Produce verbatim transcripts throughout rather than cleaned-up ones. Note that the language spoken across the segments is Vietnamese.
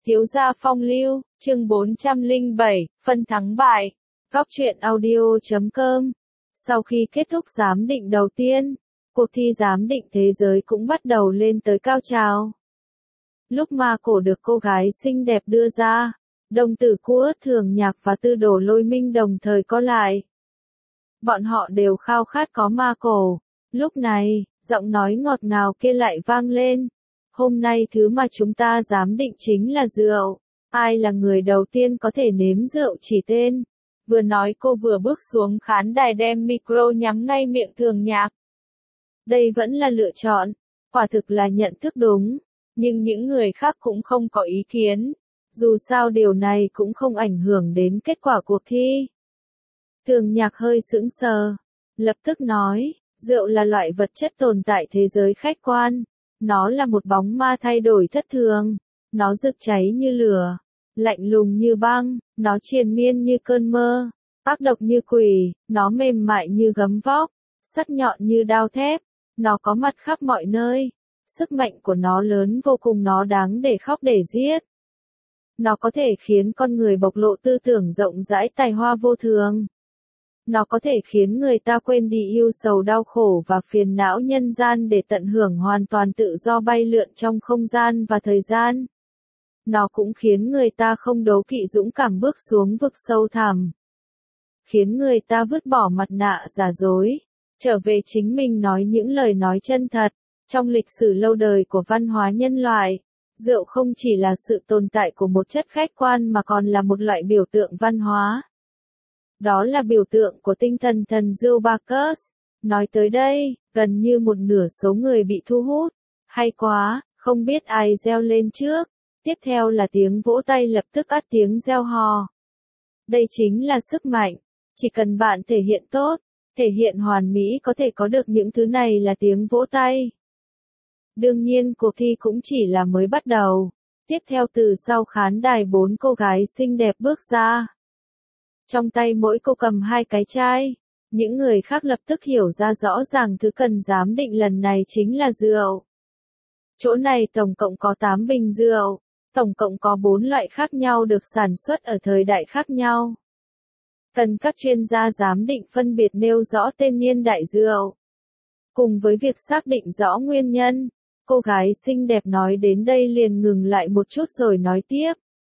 Thiếu gia phong lưu, chương bốn trăm lẻ bảy, phân thắng bại. Góc truyện audio chấm com. Sau khi kết thúc giám định đầu tiên, cuộc thi giám định thế giới cũng bắt đầu lên tới cao trào. Lúc ma cổ được cô gái xinh đẹp đưa ra, đồng tử Cua, Thường Nhạc và Tư Đồ Lôi Minh đồng thời có lại. Bọn họ đều khao khát có ma cổ. Lúc này, giọng nói ngọt ngào kia lại vang lên. Hôm nay thứ mà chúng ta giám định chính là rượu. Ai là người đầu tiên có thể nếm rượu chỉ tên. Vừa nói cô vừa bước xuống khán đài đem micro nhắm ngay miệng Thường Nhạc. Đây vẫn là lựa chọn. Quả thực là nhận thức đúng. Nhưng những người khác cũng không có ý kiến. Dù sao điều này cũng không ảnh hưởng đến kết quả cuộc thi. Thường Nhạc hơi sững sờ. Lập tức nói, rượu là loại vật chất tồn tại thế giới khách quan. Nó là một bóng ma thay đổi thất thường. Nó rực cháy như lửa, lạnh lùng như băng, nó triền miên như cơn mơ, ác độc như quỷ, nó mềm mại như gấm vóc, sắc nhọn như đao thép. Nó có mặt khắp mọi nơi. Sức mạnh của nó lớn vô cùng, nó đáng để khóc để giết. Nó có thể khiến con người bộc lộ tư tưởng rộng rãi, tài hoa vô thường. Nó có thể khiến người ta quên đi yêu sầu đau khổ và phiền não nhân gian để tận hưởng hoàn toàn tự do bay lượn trong không gian và thời gian. Nó cũng khiến người ta không đố kỵ dũng cảm bước xuống vực sâu thẳm. Khiến người ta vứt bỏ mặt nạ giả dối, trở về chính mình, nói những lời nói chân thật. Trong lịch sử lâu đời của văn hóa nhân loại, rượu không chỉ là sự tồn tại của một chất khách quan mà còn là một loại biểu tượng văn hóa. Đó là biểu tượng của tinh thần thần rượu Bacchus. Nói tới đây, gần như một nửa số người bị thu hút. Hay quá, không biết ai reo lên trước. Tiếp theo là tiếng vỗ tay lập tức át tiếng reo hò. Đây chính là sức mạnh. Chỉ cần bạn thể hiện tốt, thể hiện hoàn mỹ, có thể có được những thứ này là tiếng vỗ tay. Đương nhiên cuộc thi cũng chỉ là mới bắt đầu. Tiếp theo từ sau khán đài bốn cô gái xinh đẹp bước ra. Trong tay mỗi cô cầm hai cái chai. Những người khác lập tức hiểu ra rõ ràng thứ cần giám định lần này chính là rượu. Chỗ này tổng cộng có tám bình rượu. Tổng cộng có bốn loại khác nhau được sản xuất ở thời đại khác nhau. Cần các chuyên gia giám định phân biệt nêu rõ tên niên đại rượu. Cùng với việc xác định rõ nguyên nhân, cô gái xinh đẹp nói đến đây liền ngừng lại một chút rồi nói tiếp.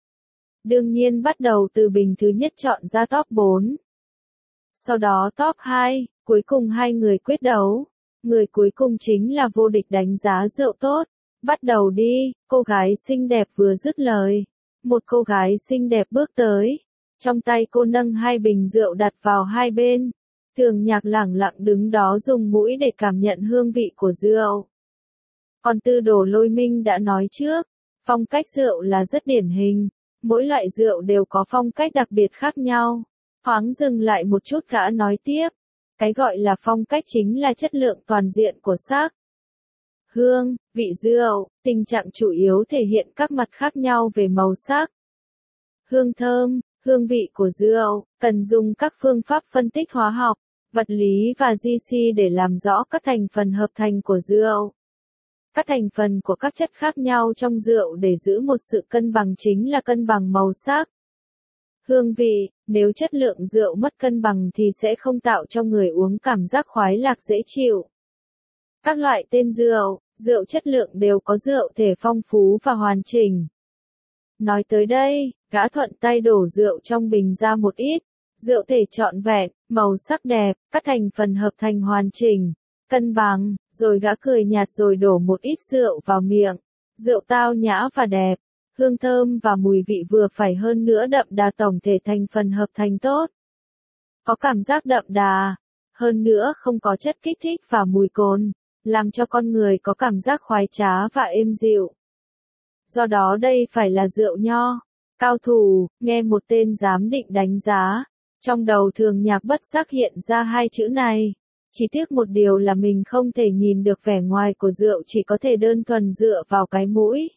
Đương nhiên bắt đầu từ bình thứ nhất chọn ra top bốn. Sau đó top hai, cuối cùng hai người quyết đấu. Người cuối cùng chính là vô địch đánh giá rượu tốt. Bắt đầu đi, cô gái xinh đẹp vừa dứt lời. Một cô gái xinh đẹp bước tới. Trong tay cô nâng hai bình rượu đặt vào hai bên. Thường Nhạc lẳng lặng đứng đó dùng mũi để cảm nhận hương vị của rượu. Còn Tư Đồ Lôi Minh đã nói trước, phong cách rượu là rất điển hình. Mỗi loại rượu đều có phong cách đặc biệt khác nhau. Thoáng dừng lại một chút gã nói tiếp. Cái gọi là phong cách chính là chất lượng toàn diện của sắc, hương, vị rượu. Tình trạng chủ yếu thể hiện các mặt khác nhau về màu sắc, hương thơm, hương vị của rượu. Cần dùng các phương pháp phân tích hóa học, vật lý và gi xê để làm rõ các thành phần hợp thành của rượu. Các thành phần của các chất khác nhau trong rượu để giữ một sự cân bằng chính là cân bằng màu sắc. Hương vị, nếu chất lượng rượu mất cân bằng thì sẽ không tạo cho người uống cảm giác khoái lạc dễ chịu. Các loại tên rượu, rượu chất lượng đều có rượu thể phong phú và hoàn chỉnh. Nói tới đây, gã thuận tay đổ rượu trong bình ra một ít. Rượu thể trọn vẹn, màu sắc đẹp, các thành phần hợp thành hoàn chỉnh, cân bằng, rồi gã cười nhạt rồi đổ một ít rượu vào miệng. Rượu tao nhã và đẹp, hương thơm và mùi vị vừa phải, hơn nữa đậm đà, tổng thể thành phần hợp thành tốt. Có cảm giác đậm đà, hơn nữa không có chất kích thích và mùi cồn, làm cho con người có cảm giác khoái trá và êm dịu. Do đó đây phải là rượu nho. Cao thủ, nghe một tên giám định đánh giá. Trong đầu Thường Nhạc bất giác hiện ra hai chữ này. Chỉ tiếc một điều là mình không thể nhìn được vẻ ngoài của rượu, chỉ có thể đơn thuần dựa vào cái mũi.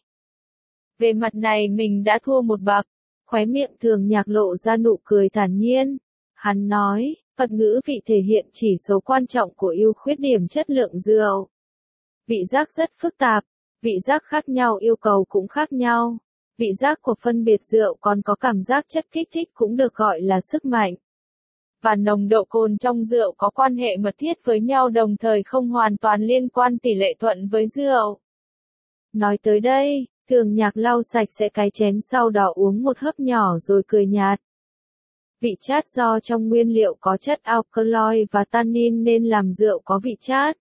Về mặt này mình đã thua một bậc. Khóe miệng Thường Nhạc lộ ra nụ cười thản nhiên. Hắn nói, Phật ngữ vị thể hiện chỉ số quan trọng của ưu khuyết điểm chất lượng rượu. Vị giác rất phức tạp. Vị giác khác nhau yêu cầu cũng khác nhau. Vị giác của phân biệt rượu còn có cảm giác chất kích thích cũng được gọi là sức mạnh. Và nồng độ cồn trong rượu có quan hệ mật thiết với nhau đồng thời không hoàn toàn liên quan tỷ lệ thuận với rượu. Nói tới đây, Thường Nhạc lau sạch sẽ cái chén sau đó uống một hớp nhỏ rồi cười nhạt. Vị chát do trong nguyên liệu có chất alkaloid và tannin nên làm rượu có vị chát.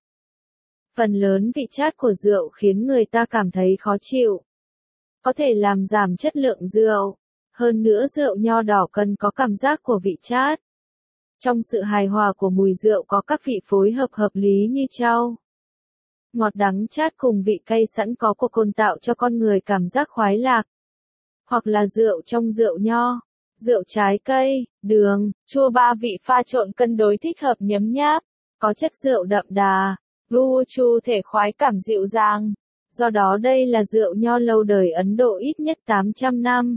Phần lớn vị chát của rượu khiến người ta cảm thấy khó chịu. Có thể làm giảm chất lượng rượu. Hơn nữa rượu nho đỏ cần có cảm giác của vị chát. Trong sự hài hòa của mùi rượu có các vị phối hợp hợp lý như chau. Ngọt đắng chát cùng vị cay sẵn có của cồn tạo cho con người cảm giác khoái lạc. Hoặc là rượu trong rượu nho, rượu trái cây, đường, chua ba vị pha trộn cân đối thích hợp nhấm nháp, có chất rượu đậm đà, ru chu thể khoái cảm dịu dàng. Do đó đây là rượu nho lâu đời Ấn Độ ít nhất tám trăm năm.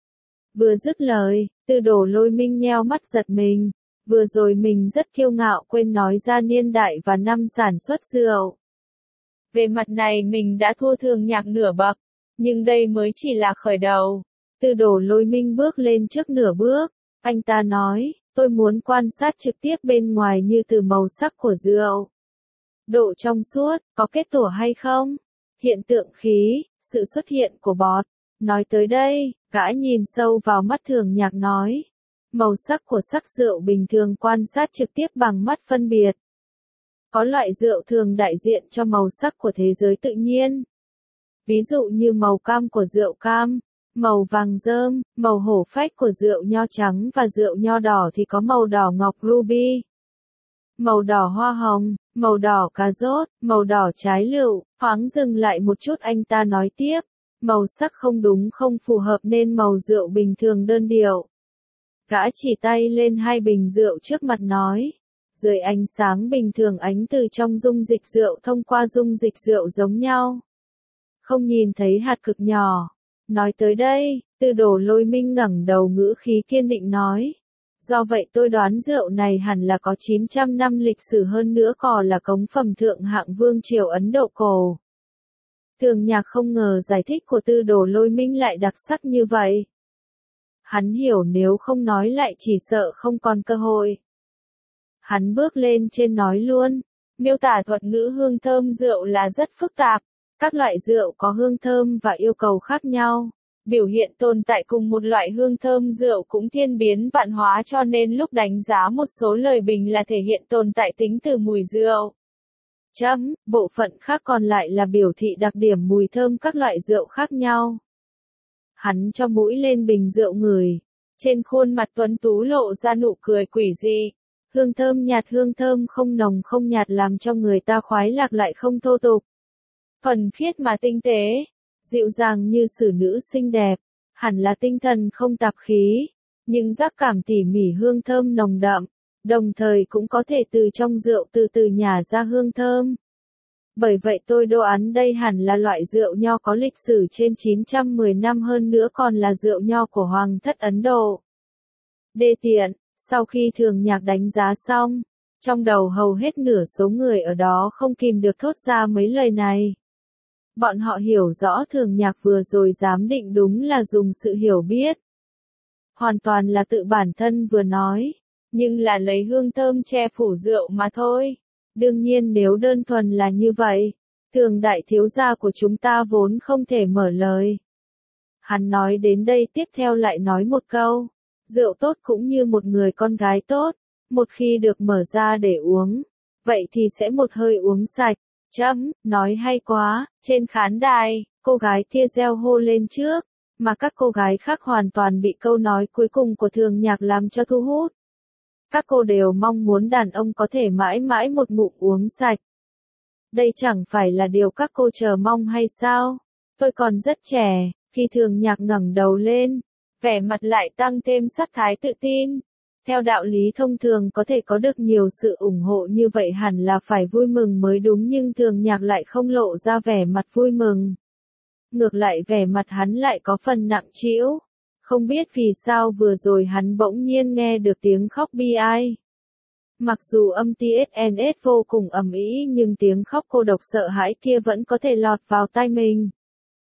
Vừa dứt lời, Tư Đồ Lôi Minh nheo mắt giật mình. Vừa rồi mình rất kiêu ngạo quên nói ra niên đại và năm sản xuất rượu. Về mặt này mình đã thua Thường Nhạc nửa bậc, nhưng đây mới chỉ là khởi đầu. Tư Đồ Lôi Minh bước lên trước nửa bước, anh ta nói, tôi muốn quan sát trực tiếp bên ngoài như từ màu sắc của rượu. Độ trong suốt, có kết tủa hay không? Hiện tượng khí, sự xuất hiện của bọt. Nói tới đây, gã nhìn sâu vào mắt Thường Nhạc nói. Màu sắc của sắc rượu bình thường quan sát trực tiếp bằng mắt phân biệt. Có loại rượu thường đại diện cho màu sắc của thế giới tự nhiên. Ví dụ như màu cam của rượu cam, màu vàng rơm, màu hổ phách của rượu nho trắng và rượu nho đỏ thì có màu đỏ ngọc ruby. Màu đỏ hoa hồng, màu đỏ cà rốt, màu đỏ trái lựu. Thoáng dừng lại một chút anh ta nói tiếp. Màu sắc không đúng không phù hợp nên màu rượu bình thường đơn điệu. Gã chỉ tay lên hai bình rượu trước mặt nói. Dưới ánh sáng bình thường ánh từ trong dung dịch rượu thông qua dung dịch rượu giống nhau. Không nhìn thấy hạt cực nhỏ. Nói tới đây, Tư Đồ Lôi Minh ngẩng đầu ngữ khí kiên định nói. Do vậy tôi đoán rượu này hẳn là có chín trăm năm lịch sử hơn nữa còn là cống phẩm thượng hạng vương triều Ấn Độ cổ. Thường Nhạc không ngờ giải thích của Tư Đồ Lôi Minh lại đặc sắc như vậy. Hắn hiểu nếu không nói lại chỉ sợ không còn cơ hội. Hắn bước lên trên nói luôn, miêu tả thuật ngữ hương thơm rượu là rất phức tạp, các loại rượu có hương thơm và yêu cầu khác nhau. Biểu hiện tồn tại cùng một loại hương thơm rượu cũng thiên biến vạn hóa cho nên lúc đánh giá một số lời bình là thể hiện tồn tại tính từ mùi rượu. Chấm, bộ phận khác còn lại là biểu thị đặc điểm mùi thơm các loại rượu khác nhau. Hắn cho mũi lên bình rượu ngửi. Trên khuôn mặt tuấn tú lộ ra nụ cười quỷ dị. Hương thơm nhạt hương thơm không nồng không nhạt làm cho người ta khoái lạc lại không thô tục. Thuần khiết mà tinh tế. Dịu dàng như xử nữ xinh đẹp. Hẳn là tinh thần không tạp khí. Nhưng giác cảm tỉ mỉ hương thơm nồng đậm. Đồng thời cũng có thể từ trong rượu từ từ nhả ra hương thơm. Bởi vậy tôi đoán đây hẳn là loại rượu nho có lịch sử trên chín trăm mười năm hơn nữa còn là rượu nho của Hoàng thất Ấn Độ. Đê tiện, sau khi Thường Nhạc đánh giá xong, trong đầu hầu hết nửa số người ở đó không kìm được thốt ra mấy lời này. Bọn họ hiểu rõ Thường Nhạc vừa rồi giám định đúng là dùng sự hiểu biết. Hoàn toàn là tự bản thân vừa nói, nhưng là lấy hương thơm che phủ rượu mà thôi. Đương nhiên nếu đơn thuần là như vậy, Thường đại thiếu gia của chúng ta vốn không thể mở lời. Hắn nói đến đây tiếp theo lại nói một câu, rượu tốt cũng như một người con gái tốt, một khi được mở ra để uống, vậy thì sẽ một hơi uống sạch. Chấm, nói hay quá, trên khán đài, cô gái kia reo hô lên trước, mà các cô gái khác hoàn toàn bị câu nói cuối cùng của Thường Nhạc làm cho thu hút. Các cô đều mong muốn đàn ông có thể mãi mãi một ngụm uống sạch. Đây chẳng phải là điều các cô chờ mong hay sao? Tôi còn rất trẻ, khi Thường Nhạc ngẩng đầu lên, vẻ mặt lại tăng thêm sắc thái tự tin. Theo đạo lý thông thường có thể có được nhiều sự ủng hộ như vậy hẳn là phải vui mừng mới đúng nhưng Thường Nhạc lại không lộ ra vẻ mặt vui mừng. Ngược lại vẻ mặt hắn lại có phần nặng trĩu. Không biết vì sao vừa rồi hắn bỗng nhiên nghe được tiếng khóc bi ai. Mặc dù âm tê ét en ét vô cùng ầm ĩ nhưng tiếng khóc cô độc sợ hãi kia vẫn có thể lọt vào tai mình.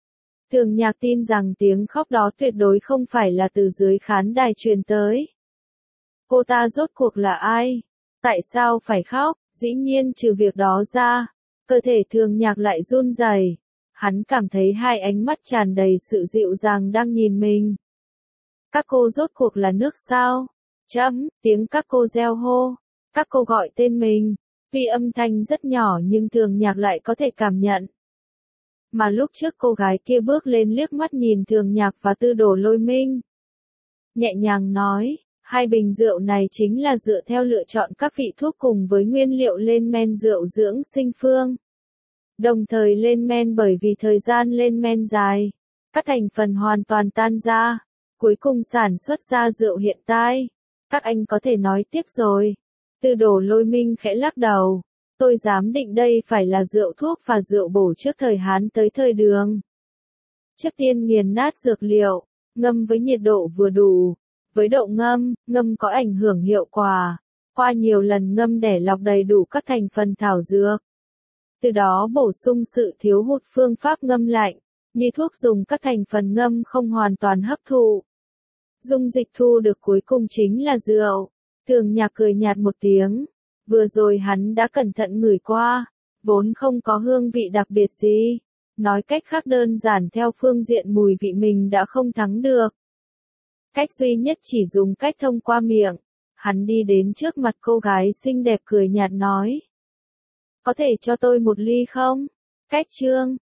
Thường Nhạc tin rằng tiếng khóc đó tuyệt đối không phải là từ dưới khán đài truyền tới. Cô ta rốt cuộc là ai? Tại sao phải khóc? Dĩ nhiên trừ việc đó ra, cơ thể Thường Nhạc lại run rẩy. Hắn cảm thấy hai ánh mắt tràn đầy sự dịu dàng đang nhìn mình. Các cô rốt cuộc là nước sao? Chấm, tiếng các cô reo hô. Các cô gọi tên mình. Tuy âm thanh rất nhỏ nhưng Thường Nhạc lại có thể cảm nhận. Mà lúc trước cô gái kia bước lên liếc mắt nhìn Thường Nhạc và Tư Đồ Lôi Minh. Nhẹ nhàng nói, hai bình rượu này chính là dựa theo lựa chọn các vị thuốc cùng với nguyên liệu lên men rượu dưỡng sinh phương. Đồng thời lên men bởi vì thời gian lên men dài, các thành phần hoàn toàn tan ra, cuối cùng sản xuất ra rượu hiện tại. Các anh có thể nói tiếp rồi. Tư Đồ Lôi Minh khẽ lắc đầu. Tôi dám định đây phải là rượu thuốc và rượu bổ trước thời Hán tới thời Đường. Trước tiên nghiền nát dược liệu, ngâm với nhiệt độ vừa đủ. Với độ ngâm, ngâm có ảnh hưởng hiệu quả. Qua nhiều lần ngâm để lọc đầy đủ các thành phần thảo dược. Từ đó bổ sung sự thiếu hụt phương pháp ngâm lạnh, như thuốc dùng các thành phần ngâm không hoàn toàn hấp thụ. Dung dịch thu được cuối cùng chính là rượu. Thường Nhạc cười nhạt một tiếng. Vừa rồi hắn đã cẩn thận ngửi qua, vốn không có hương vị đặc biệt gì. Nói cách khác đơn giản theo phương diện mùi vị mình đã không thắng được. Cách duy nhất chỉ dùng cách thông qua miệng. Hắn đi đến trước mặt cô gái xinh đẹp cười nhạt nói. Có thể cho tôi một ly không? Cách chương